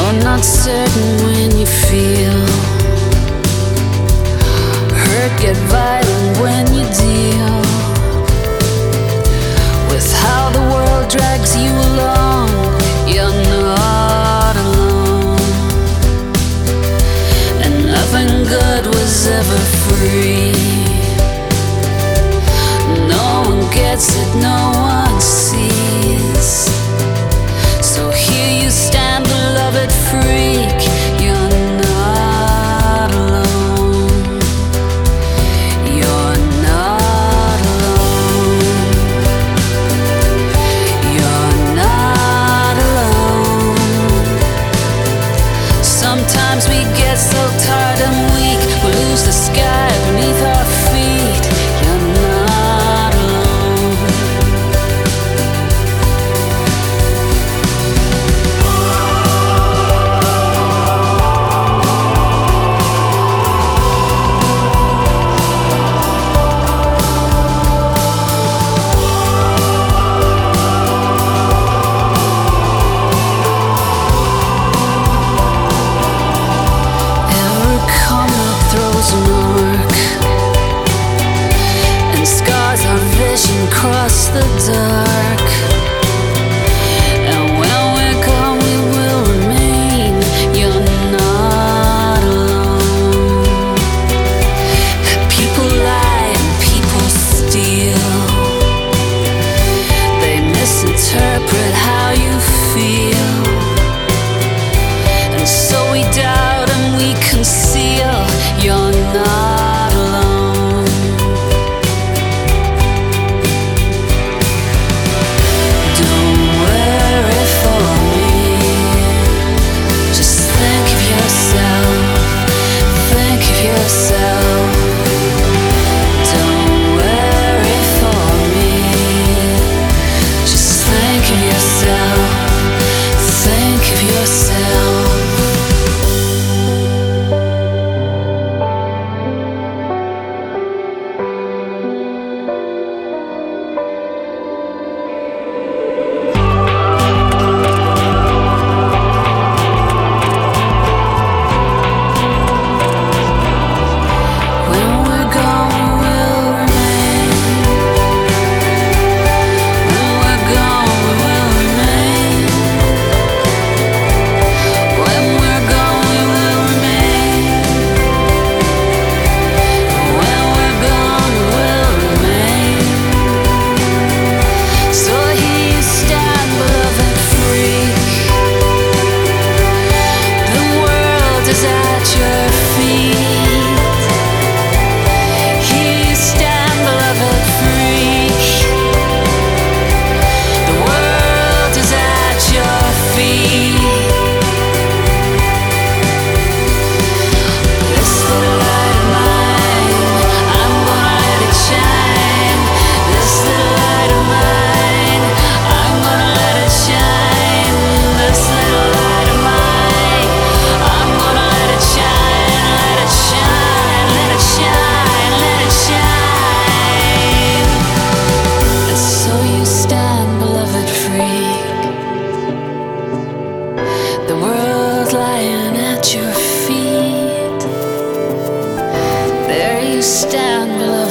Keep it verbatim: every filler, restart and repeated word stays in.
You're not certain when you feel hurt, get violent when you deal with how the world drags you along. You're not alone, and nothing good was ever free. No one gets it, no one sees. So here you stand, beloved freak. You're not alone. You're not alone. You're not alone. Sometimes we get so tired and weak, we lose the sky beneath our feet. You're not alone. Every comet throws an arc, and scars our vision cross the dark. And when we're gone, we will remain. You're not alone. People lie and people steal. They misinterpret how you feel, and so we doubt and we conceal. You're not alone. Don't worry for me. Just think of yourself. Think of yourself. Don't worry for me. Just think of yourself. Think of yourself. When we're gone, we will remain. When we're gone, we will remain. When we're gone, we will remain. When we're gone, we will remain. So here you stand, beloved freak. The world is at your feet. Here you stand, beloved freak. The world is at your feet. This little light of mine, I'm gonna let it shine. This little light of mine, I'm gonna let it shine. This little light of mine, I'm gonna let it shine. Let it shine, let it shine, let it shine. And so you stand, beloved freak. The world lying at your feet. There you stand, beloved.